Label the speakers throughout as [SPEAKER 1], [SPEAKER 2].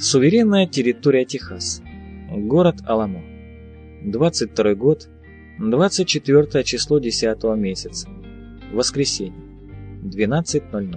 [SPEAKER 1] Суверенная территория Техас. Город Аламо. 22 год, 24 число 10 месяца. Воскресенье. 12:00.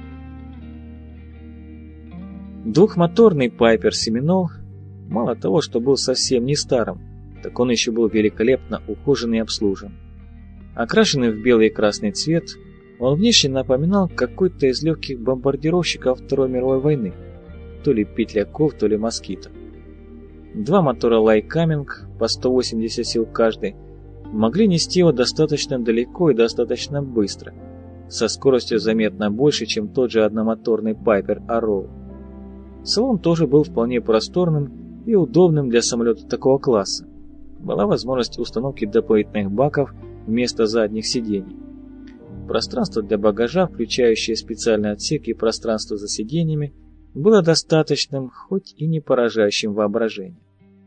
[SPEAKER 1] Двухмоторный Пайпер Семинол, мало того, что был совсем не старым, так он еще был великолепно ухожен и обслужен. Окрашенный в белый и красный цвет, он внешне напоминал какой-то из легких бомбардировщиков Второй мировой войны, то ли Петляков, то ли Москито. Два мотора Лайкаминг по 180 сил каждый могли нести его достаточно далеко и достаточно быстро, со скоростью заметно больше, чем тот же одномоторный Пайпер Арроу. Салон тоже был вполне просторным и удобным для самолета такого класса. Была возможность установки дополнительных баков вместо задних сидений. Пространство для багажа, включающее специальные отсеки и пространство за сиденьями, было достаточным, хоть и не поражающим воображение.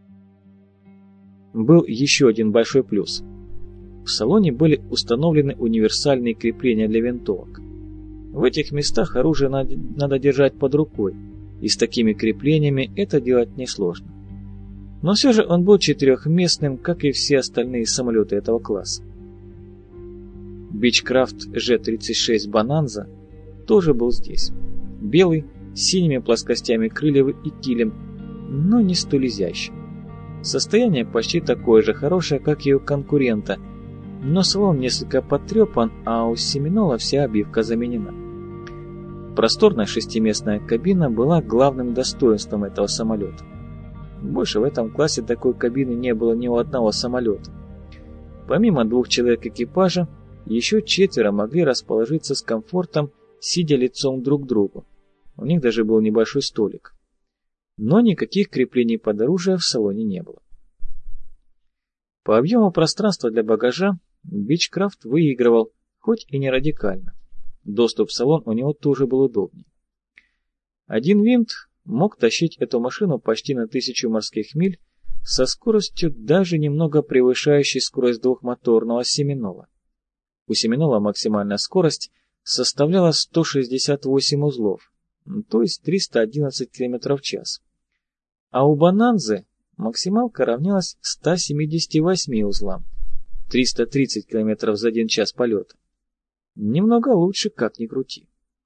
[SPEAKER 1] Был еще один большой плюс. В салоне были установлены универсальные крепления для винтовок. В этих местах оружие надо держать под рукой, и с такими креплениями это делать несложно. Но все же он был четырехместным, как и все остальные самолеты этого класса. Бичкрафт Ж-36 Bonanza тоже был здесь. Белый, с синими плоскостями крыльев и килем, но не столь изящный. Состояние почти такое же хорошее, как и у конкурента, но салон несколько потрепан, а у Семинола вся обивка заменена. Просторная шестиместная кабина была главным достоинством этого самолета. Больше в этом классе такой кабины не было ни у одного самолета. Помимо двух человек экипажа, еще четверо могли расположиться с комфортом, сидя лицом друг к другу. У них даже был небольшой столик. Но никаких креплений под оружие в салоне не было. По объему пространства для багажа Бичкрафт выигрывал, хоть и не радикально. Доступ в салон у него тоже был удобнее. Один винт мог тащить эту машину почти на 1000 морских миль со скоростью, даже немного превышающей скорость двухмоторного Семинола. У Семинола максимальная скорость составляла 168 узлов, то есть 311 км в час. А у Bonanza максималка равнялась 178 узлам, 330 км за 1 час полета. Немного лучше, как ни крути.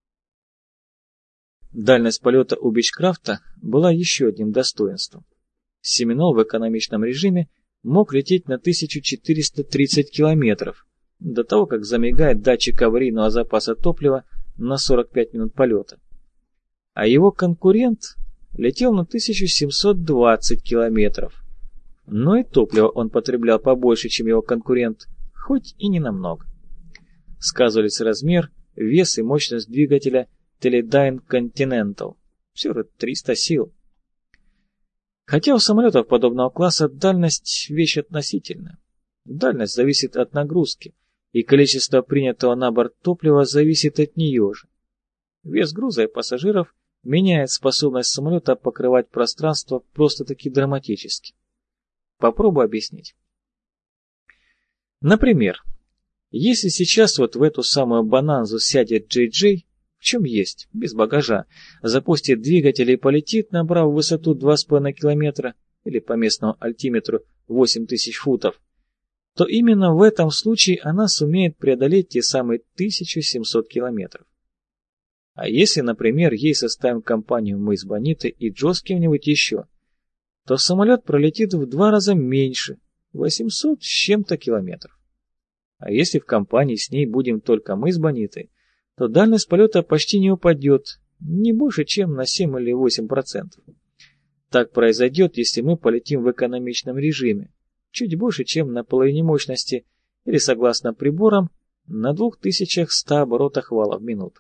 [SPEAKER 1] Дальность полета у Бичкрафта была еще одним достоинством. Семинол в экономичном режиме мог лететь на 1430 километров, до того, как замигает датчик аварийного запаса топлива на 45 минут полета. А его конкурент летел на 1720 километров. Но и топлива он потреблял побольше, чем его конкурент, хоть и не намного. Сказывались размер, вес и мощность двигателя Teledyne Continental. Все же 300 сил. Хотя у самолетов подобного класса дальность – вещь относительная. Дальность зависит от нагрузки, и количество принятого на борт топлива зависит от нее же. Вес груза и пассажиров меняет способность самолета покрывать пространство просто-таки драматически. Попробую объяснить. Например, если сейчас вот в эту самую Bonanza сядет Джей-Джей, в чем есть, без багажа, запустит двигатель и полетит, набрав высоту 2,5 километра или по местному альтиметру 8000 футов, то именно в этом случае она сумеет преодолеть те самые 1700 километров. А если, например, ей составим компанию мы с Бонитой и Джо с кем-нибудь еще, то самолет пролетит в 2 раза меньше, 800 с чем-то километров. А если в компании с ней будем только мы с Бонитой, то дальность полета почти не упадет, не больше, чем на 7 или 8%. Так произойдет, если мы полетим в экономичном режиме, чуть больше, чем на половине мощности, или, согласно приборам, на 2100 оборотах вала в минуту.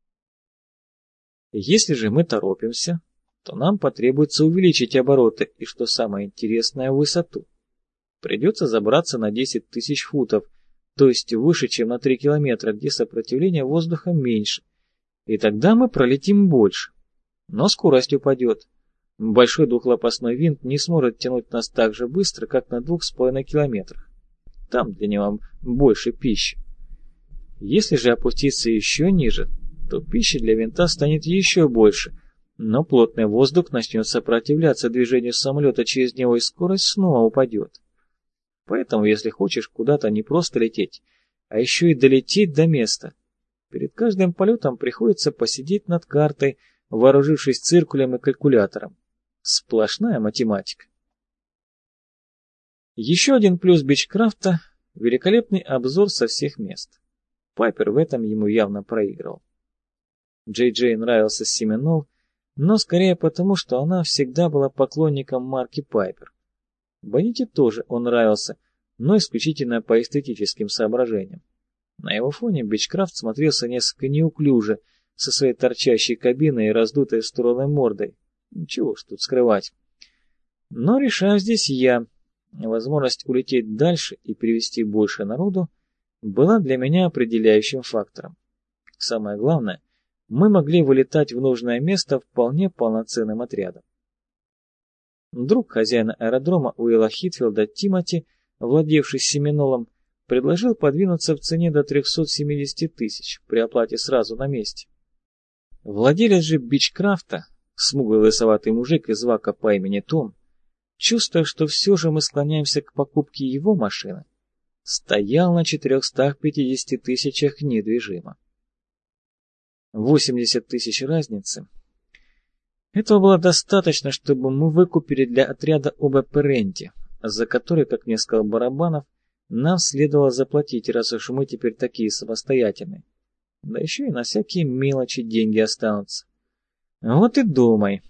[SPEAKER 1] Если же мы торопимся, то нам потребуется увеличить обороты и, что самое интересное, высоту. Придется забраться на 10 тысяч футов, то есть выше, чем на 3 километра, где сопротивление воздуха меньше. И тогда мы пролетим больше. Но скорость упадет. Большой двухлопастной винт не сможет тянуть нас так же быстро, как на 2,5 километрах. Там для него больше пищи. Если же опуститься еще ниже, то пищи для винта станет еще больше, Но плотный воздух начнет сопротивляться движению самолета через него, и скорость снова упадет. Поэтому, если хочешь куда-то не просто лететь, а еще и долететь до места, перед каждым полетом приходится посидеть над картой, вооружившись циркулем и калькулятором. Сплошная математика. Еще один плюс Бичкрафта — великолепный обзор со всех мест. Пайпер в этом ему явно проигрывал. Джей нравился Семенол, но скорее потому, что она всегда была поклонником марки Пайпер. Боните тоже он нравился, но исключительно по эстетическим соображениям. На его фоне Бичкрафт смотрелся несколько неуклюже, со своей торчащей кабиной и раздутой в стороны мордой. Ничего ж тут скрывать. Но решаю здесь я. Возможность улететь дальше и привести больше народу была для меня определяющим фактором. Самое главное, мы могли вылетать в нужное место вполне полноценным отрядом. Друг хозяина аэродрома Уилла Хитфилда Тимоти, владевший Семенолом, предложил подвинуться в цене до 370 тысяч при оплате сразу на месте. Владелец же Бичкрафта, смуглый лысоватый мужик из Вака по имени Том, чувствуя, что все же мы склоняемся к покупке его машины, стоял на 450 тысячах недвижимо. 80 тысяч разницы. Этого было достаточно, чтобы мы выкупили для отряда ОБП ренте, за который, как мне сказал Барабанов, нам следовало заплатить, раз уж мы теперь такие самостоятельные. Да еще и на всякие мелочи деньги останутся. Вот и думай.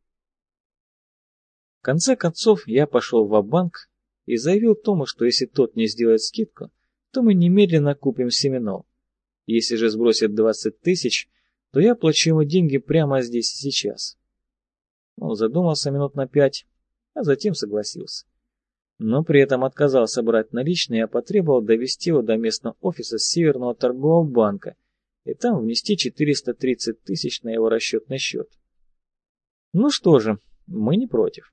[SPEAKER 1] В конце концов, я пошел ва-банк и заявил Тому, что если тот не сделает скидку, то мы немедленно купим Семенол. Если же сбросит 20 тысяч, то я плачу ему деньги прямо здесь и сейчас. Он задумался минут на 5, а затем согласился. Но при этом отказался брать наличные, а потребовал довести его до местного офиса Северного торгового банка и там внести 430 тысяч на его расчетный счет. Ну что же, мы не против.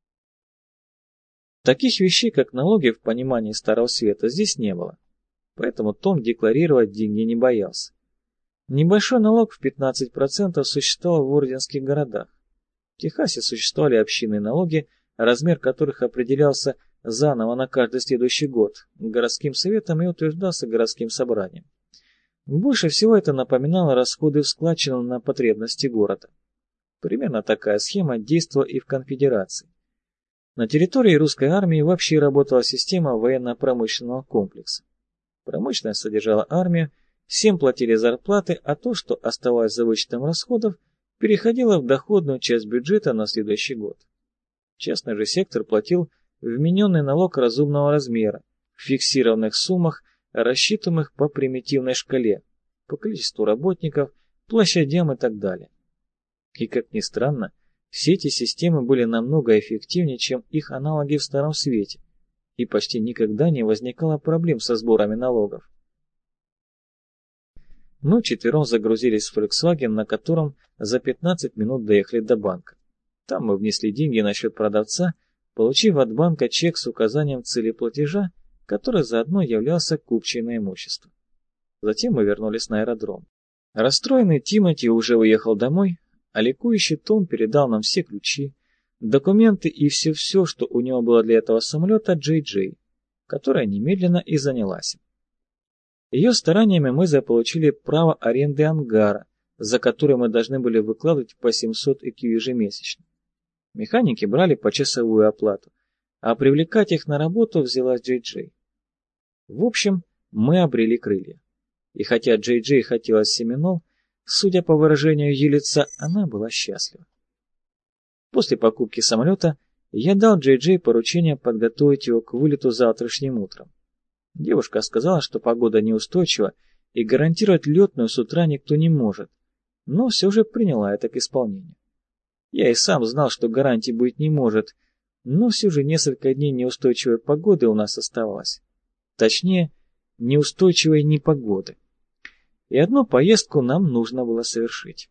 [SPEAKER 1] Таких вещей, как налоги в понимании Старого Света, здесь не было, поэтому Том декларировать деньги не боялся. Небольшой налог в 15% существовал в орденских городах. В Техасе существовали общинные налоги, размер которых определялся заново на каждый следующий год городским советом и утверждался городским собранием. Больше всего это напоминало расходы в складчину на потребности города. Примерно такая схема действовала и в конфедерации. На территории русской армии вообще работала система военно-промышленного комплекса. Промышленность содержала армию, всем платили зарплаты, а то, что оставалось за вычетом расходов, переходило в доходную часть бюджета на следующий год. Частный же сектор платил вмененный налог разумного размера, в фиксированных суммах, рассчитываемых по примитивной шкале, по количеству работников, площадям и так далее. И как ни странно, все эти системы были намного эффективнее, чем их аналоги в Старом Свете, и почти никогда не возникало проблем со сборами налогов. Мы вчетвером загрузились в Volkswagen, на котором за 15 минут доехали до банка. Там мы внесли деньги на счет продавца, получив от банка чек с указанием цели платежа, который заодно являлся купчей на имущество. Затем мы вернулись на аэродром. Расстроенный Тимоти уже уехал домой, а ликующий Том передал нам все ключи, документы и все, что у него было для этого самолета, Джей, которая немедленно и занялась. Ее стараниями мы заполучили право аренды ангара, за который мы должны были выкладывать по 700 ЭКЮ ежемесячно. Механики брали почасовую оплату, а привлекать их на работу взялась Джей. В общем, мы обрели крылья. И хотя Джей хотелось Семенол, судя по выражению ее лица, она была счастлива. После покупки самолета я дал Джей поручение подготовить его к вылету завтрашним утром. Девушка сказала, что погода неустойчива и гарантировать летную с утра никто не может, но все же приняла это к исполнению. Я и сам знал, что гарантий быть не может, но все же несколько дней неустойчивой погоды у нас оставалось. Точнее, неустойчивой непогоды. И одну поездку нам нужно было совершить.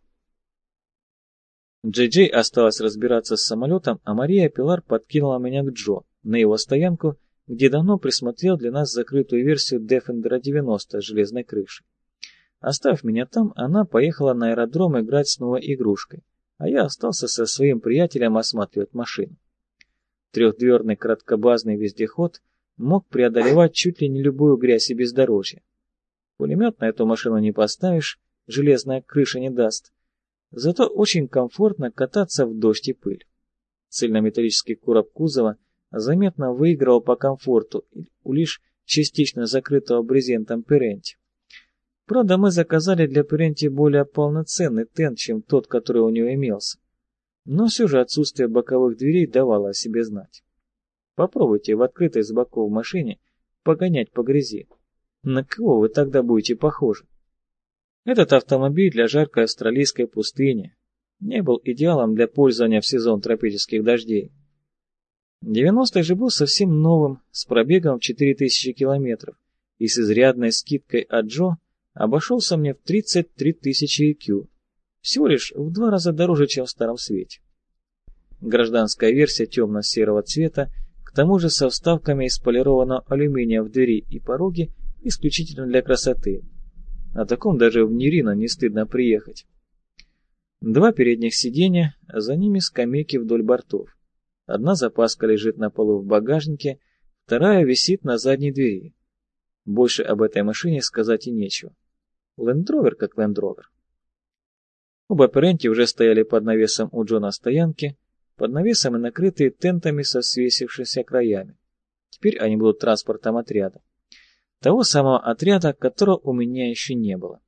[SPEAKER 1] Джей осталась разбираться с самолетом, а Мария Пилар подкинула меня к Джо на его стоянку, где давно присмотрел для нас закрытую версию Defender 90 с железной крышей. Оставив меня там, она поехала на аэродром играть с новой игрушкой, а я остался со своим приятелем осматривать машину. Трехдверный краткобазный вездеход мог преодолевать чуть ли не любую грязь и бездорожье. Пулемет на эту машину не поставишь, железная крыша не даст. Зато очень комфортно кататься в дождь и пыль. Цельнометаллический короб кузова заметно выигрывал по комфорту у лишь частично закрытого брезентом Перенти. Правда, мы заказали для Перенти более полноценный тент, чем тот, который у него имелся. Но все же отсутствие боковых дверей давало о себе знать. Попробуйте в открытой с боков машине погонять по грязи. На кого вы тогда будете похожи? Этот автомобиль для жаркой австралийской пустыни не был идеалом для пользования в сезон тропических дождей. 90-й же был совсем новым, с пробегом в 4000 километров, и с изрядной скидкой от Джо обошелся мне в 33 тысячи IQ, всего лишь в 2 раза дороже, чем в Старом Свете. Гражданская версия темно-серого цвета, к тому же со вставками из полированного алюминия в двери и пороге, исключительно для красоты. О таком даже в Нерино не стыдно приехать. 2 передних сиденья, а за ними скамейки вдоль бортов. Одна запаска лежит на полу в багажнике, вторая висит на задней двери. Больше об этой машине сказать и нечего. Лендровер как лендровер. Оба Перенти уже стояли под навесом у Джо на стоянке, под навесом и накрытые тентами со свесившимися краями. Теперь они будут транспортом отряда. Того самого отряда, которого у меня еще не было.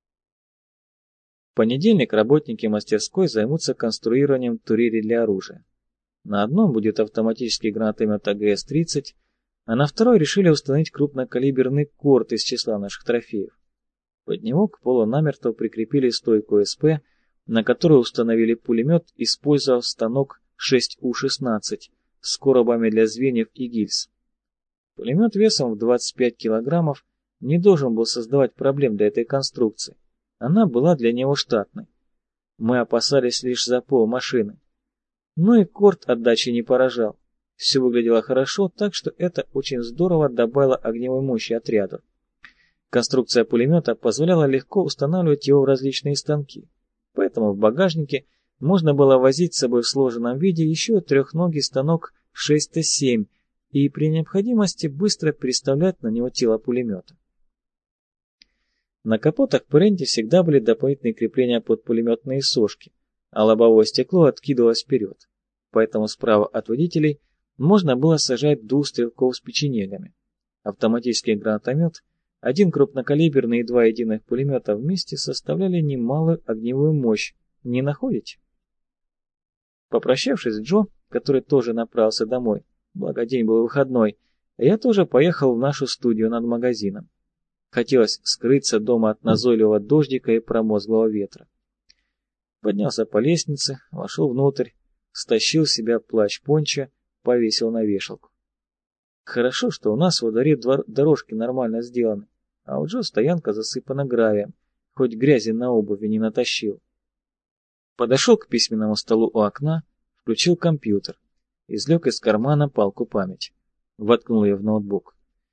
[SPEAKER 1] В понедельник работники мастерской займутся конструированием турелей для оружия. На одном будет автоматический гранатомет АГС-30, а на второй решили установить крупнокалиберный корд из числа наших трофеев. Под него к полу намертво прикрепили стойку СП, на которую установили пулемет, использовав станок 6У-16 с коробами для звеньев и гильз. Пулемет весом в 25 килограммов не должен был создавать проблем для этой конструкции. Она была для него штатной. Мы опасались лишь за пол машины. Но и корд отдачи не поражал. Все выглядело хорошо, так что это очень здорово добавило огневой мощи отряду. Конструкция пулемета позволяла легко устанавливать его в различные станки. Поэтому в багажнике можно было возить с собой в сложенном виде еще трехногий станок 6Т7 и при необходимости быстро переставлять на него тело пулемета. На капотах Перенти всегда были дополнительные крепления под пулеметные сошки, а лобовое стекло откидывалось вперед, поэтому справа от водителей можно было сажать двухстрелков с печенегами. Автоматический гранатомет, один крупнокалиберный и 2 единых пулемета вместе составляли немалую огневую мощь, не находите? Попрощавшись с Джо, который тоже направился домой, благо день был выходной, я тоже поехал в нашу студию над магазином. Хотелось скрыться дома от назойливого дождика и промозглого ветра. Поднялся по лестнице, вошел внутрь, стащил с себя плащ-пончо, повесил на вешалку. Хорошо, что у нас во дворе дорожки нормально сделаны, а у Джо стоянка засыпана гравием, хоть грязи на обуви не натащил. Подошел к письменному столу у окна, включил компьютер, извлек из кармана палку памяти, воткнул ее в ноутбук.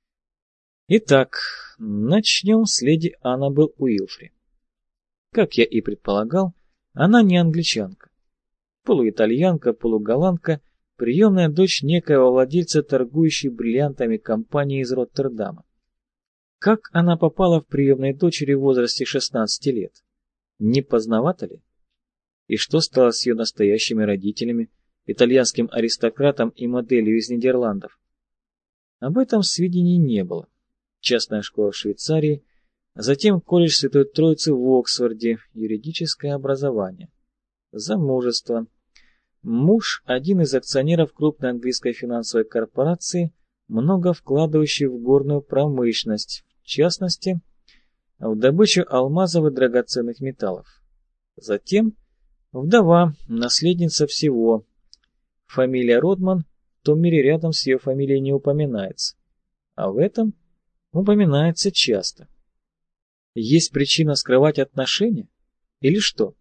[SPEAKER 1] Итак, начнем с леди Аннабелл Уилфри. Как я и предполагал, она не англичанка. Полуитальянка, полуголландка, приемная дочь некоего владельца торгующей бриллиантами компании из Роттердама. Как она попала в приемной дочери в возрасте 16 лет? Не поздновато ли? И что стало с ее настоящими родителями, итальянским аристократом и моделью из Нидерландов? Об этом сведений не было. Частная школа в Швейцарии, затем колледж Святой Троицы в Оксфорде, юридическое образование. Замужество. Муж – один из акционеров крупной английской финансовой корпорации, много вкладывающий в горную промышленность, в частности, в добычу алмазов и драгоценных металлов. Затем вдова, наследница всего. Фамилия Родман в том мире рядом с ее фамилией не упоминается, а в этом упоминается часто. Есть причина скрывать отношения? Или что?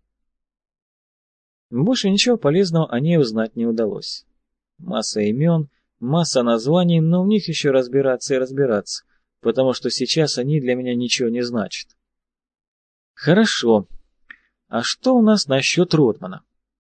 [SPEAKER 1] Больше ничего полезного о ней узнать не удалось. Масса имен, масса названий, но в них еще разбираться и разбираться, потому что сейчас они для меня ничего не значат. Хорошо. А что у нас насчет Родмана?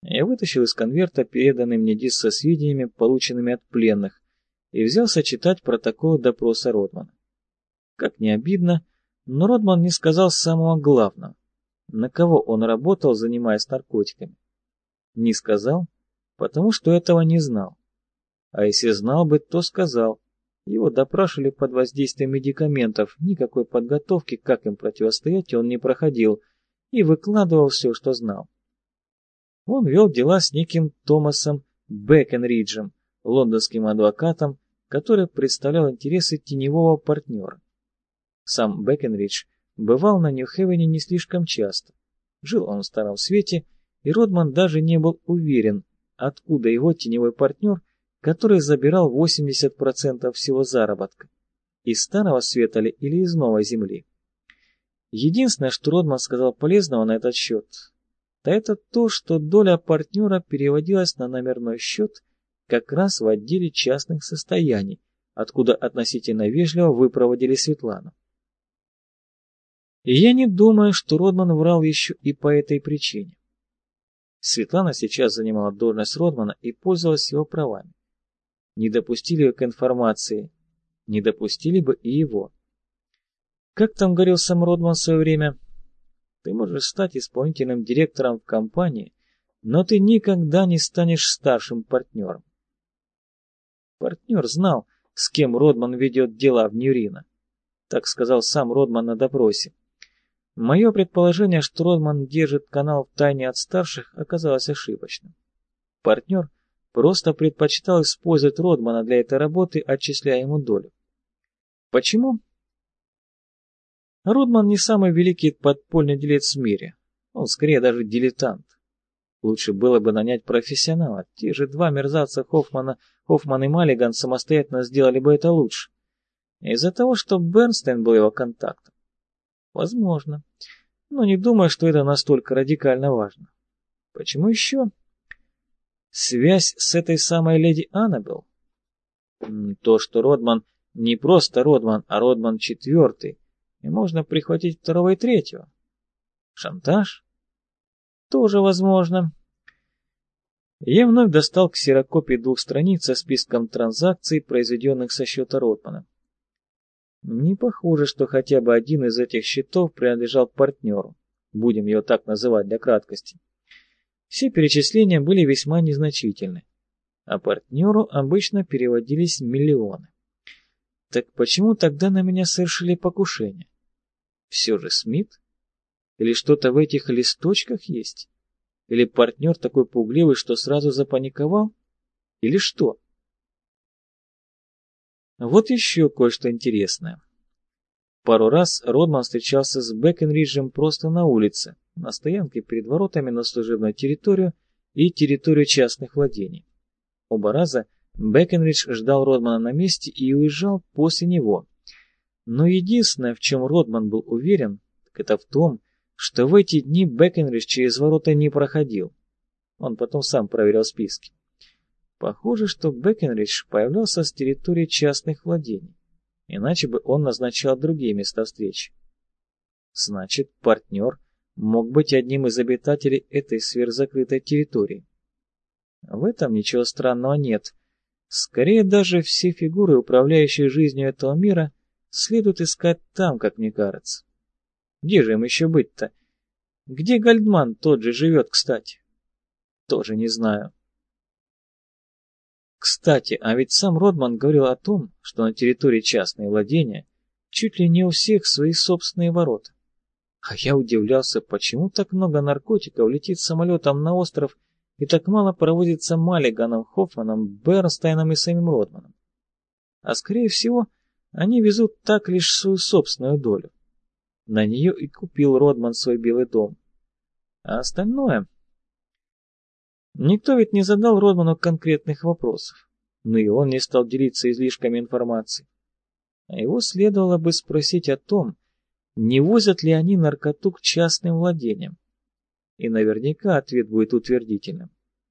[SPEAKER 1] Я вытащил из конверта переданный мне диск со сведениями, полученными от пленных, и взялся читать протокол допроса Ротмана. Как ни обидно, но Ротман не сказал самого главного, на кого он работал, занимаясь наркотиками. Не сказал, потому что этого не знал. А если знал бы, то сказал. Его допрашивали под воздействием медикаментов, никакой подготовки, как им противостоять, он не проходил, и выкладывал все, что знал. Он вел дела с неким Томасом Бекенриджем, лондонским адвокатом, который представлял интересы теневого партнера. Сам Бекенридж бывал на Нью-Хевене не слишком часто. Жил он в Старом Свете, и Ротман даже не был уверен, откуда его теневой партнер, который забирал 80% всего заработка, из Старого Света ли или из Новой Земли. Единственное, что Ротман сказал полезного на этот счет, это то, что доля партнера переводилась на номерной счет как раз в отделе частных состояний, откуда относительно вежливо выпроводили Светлану. И я не думаю, что Ротман врал еще и по этой причине. Светлана сейчас занимала должность Ротмана и пользовалась его правами. Не допустили ее к информации, не допустили бы и его. Как там говорил сам Ротман в свое время, ты можешь стать исполнительным директором в компании, но ты никогда не станешь старшим партнером. Партнер знал, с кем Ротман ведет дела в Ньюрино. Так сказал сам Ротман на допросе. Мое предположение, что Ротман держит канал в тайне от старших, оказалось ошибочным. Партнер просто предпочитал использовать Ротмана для этой работы, отчисляя ему долю. Почему? Ротман не самый великий подпольный делец в мире. Он скорее даже дилетант. Лучше было бы нанять профессионала. Те же два мерзавца Хоффман и Маллиган самостоятельно сделали бы это лучше. Из-за того, что Бернстейн был его контактом. Возможно. Но не думаю, что это настолько радикально важно. Почему еще? Связь с этой самой леди Аннабелл? То, что Ротман не просто Ротман, а Ротман IV, и можно прихватить второго и третьего. Шантаж? Тоже возможно. Я вновь достал ксерокопии 2 страниц со списком транзакций, произведенных со счета Ротмана. Не похоже, что хотя бы один из этих счетов принадлежал партнеру, будем его так называть для краткости. Все перечисления были весьма незначительны, а партнеру обычно переводились миллионы. Так почему тогда на меня совершили покушение? Все же Смит? Или что-то в этих листочках есть? Или партнер такой пугливый, что сразу запаниковал? Или что? Вот еще кое-что интересное. Пару раз Ротман встречался с Бекенриджем просто на улице, на стоянке перед воротами на служебную территорию и территорию частных владений. Оба раза Бекенридж ждал Ротмана на месте и уезжал после него. Но единственное, в чем Ротман был уверен, так это в том, что в эти дни Бекенридж через ворота не проходил. Он потом сам проверял списки. Похоже, что Бекенридж появлялся с территории частных владений, иначе бы он назначал другие места встречи. Значит, партнер мог быть одним из обитателей этой сверхзакрытой территории. В этом ничего странного нет. Скорее даже все фигуры, управляющие жизнью этого мира, следует искать там, как мне кажется. Где же им еще быть-то? Где Гальдман тот же живет, кстати? Тоже не знаю. Кстати, а ведь сам Ротман говорил о том, что на территории частные владения чуть ли не у всех свои собственные ворота. А я удивлялся, почему так много наркотиков летит самолетом на остров и так мало проводится Маллиганом, Хоффманом, Бернстейном и самим Ротманом. А скорее всего, они везут так лишь свою собственную долю. На нее и купил Ротман свой Белый дом. А остальное... Никто ведь не задал Ротману конкретных вопросов, но и он не стал делиться излишками информации. А его следовало бы спросить о том, не возят ли они наркоту к частным владениям. И наверняка ответ будет утвердительным.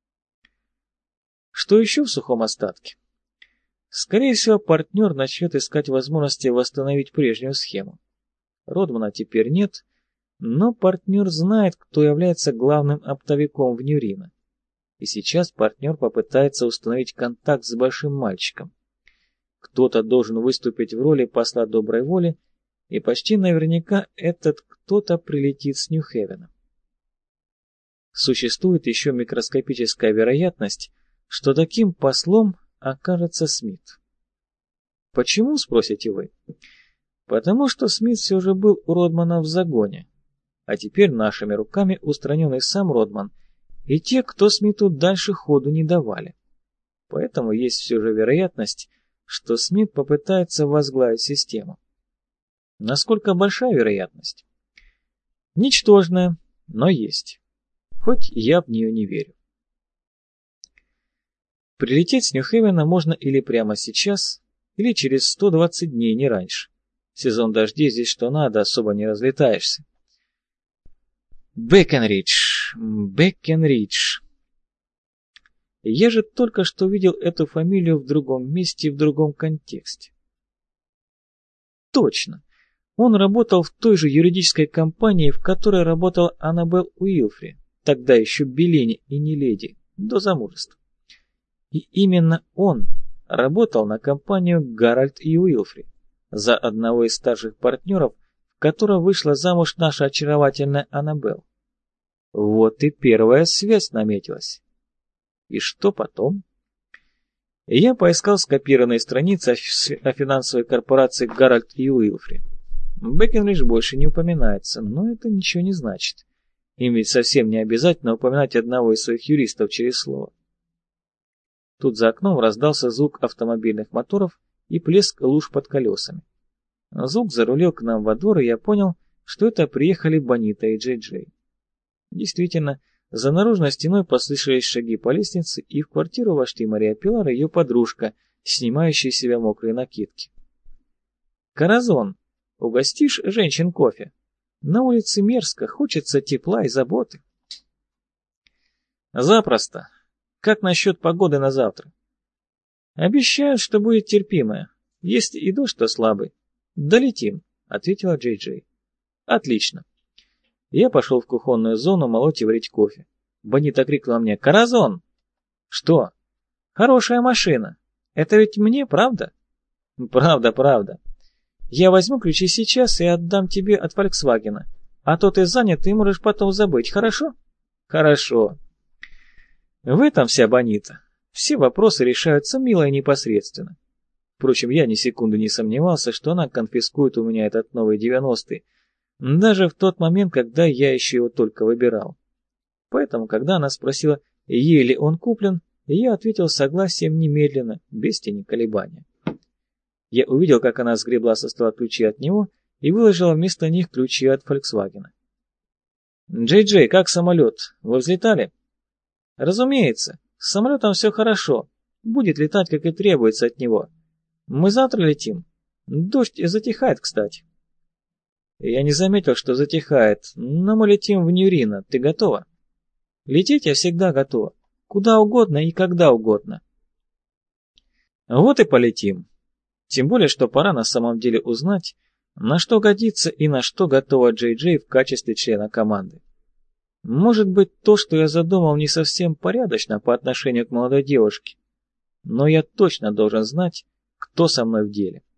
[SPEAKER 1] Что еще в сухом остатке? Скорее всего, партнер начнет искать возможности восстановить прежнюю схему. Ротмана теперь нет, но партнер знает, кто является главным оптовиком в Ньюрино. и сейчас партнер попытается установить контакт с большим мальчиком. Кто-то должен выступить в роли посла доброй воли, и почти наверняка этот кто-то прилетит с Нью-Хевена. Существует еще микроскопическая вероятность, что таким послом окажется Смит. Почему, спросите вы? Потому что Смит все же был у Родмана в загоне, а теперь нашими руками устранен и сам Родман, и те, кто Смиту дальше ходу не давали. Поэтому есть все же вероятность, что Смит попытается возглавить систему. Насколько большая вероятность? Ничтожная, но есть. Хоть я в нее не верю. Прилететь с Нью-Хевена можно или прямо сейчас, или через 120 дней, не раньше. Сезон дождей здесь что надо, особо не разлетаешься. Бекенридж. Я же только что видел эту фамилию в другом месте и в другом контексте. Точно. Он работал в той же юридической компании, в которой работала Аннабелл Уилфри, тогда еще Беллини и не леди, до замужества. И именно он работал на компанию Гарольд и Уилфри, за одного из старших партнеров, в которого вышла замуж наша очаровательная Аннабелл. Вот и первая связь наметилась. И что потом? Я поискал скопированные страницы о финансовой корпорации Гарольд и Уилфри. Бекенридж больше не упоминается, но это ничего не значит. Им ведь совсем не обязательно упоминать одного из своих юристов через слово. Тут за окном раздался звук автомобильных моторов и плеск луж под колесами. Звук зарулил к нам во двор, и я понял, что это приехали Бонита и Джей-Джей. Действительно, за наружной стеной послышались шаги по лестнице, и в квартиру вошли Мария Пилар и ее подружка, снимающая с себя мокрые накидки. «Коразон, угостишь женщин кофе? На улице мерзко, хочется тепла и заботы». «Запросто. Как насчет погоды на завтра?» «Обещают, что будет терпимая. Если и дождь, то слабый. Долетим», — ответила Джей-Джей. «Отлично». Я пошел в кухонную зону молоть и варить кофе. Бонита крикнула мне: «Коразон!» «Что?» «Хорошая машина. Это ведь мне, правда?» «Правда, правда. Я возьму ключи сейчас и отдам тебе от Фольксвагена. А то ты занят и можешь потом забыть, хорошо?» «Хорошо». В этом вся Бонита. Все вопросы решаются мило и непосредственно. Впрочем, я ни секунды не сомневался, что она конфискует у меня этот новый 90-й, даже в тот момент, когда я еще его только выбирал. Поэтому, когда она спросила, ей ли он куплен, я ответил согласием немедленно, без тени колебания. Я увидел, как она сгребла со стола ключи от него и выложила вместо них ключи от Фольксвагена. «Джей-Джей, как самолет? Вы взлетали?» «Разумеется, с самолетом все хорошо. Будет летать, как и требуется от него. Мы завтра летим. Дождь затихает, кстати». «Я не заметил, что затихает, но мы летим в Нью-Рино. Ты готова?» «Лететь я всегда готова. Куда угодно и когда угодно». «Вот и полетим. Тем более, что пора на самом деле узнать, на что годится и на что готова Джей-Джей в качестве члена команды. Может быть, то, что я задумал, не совсем порядочно по отношению к молодой девушке, но я точно должен знать, кто со мной в деле».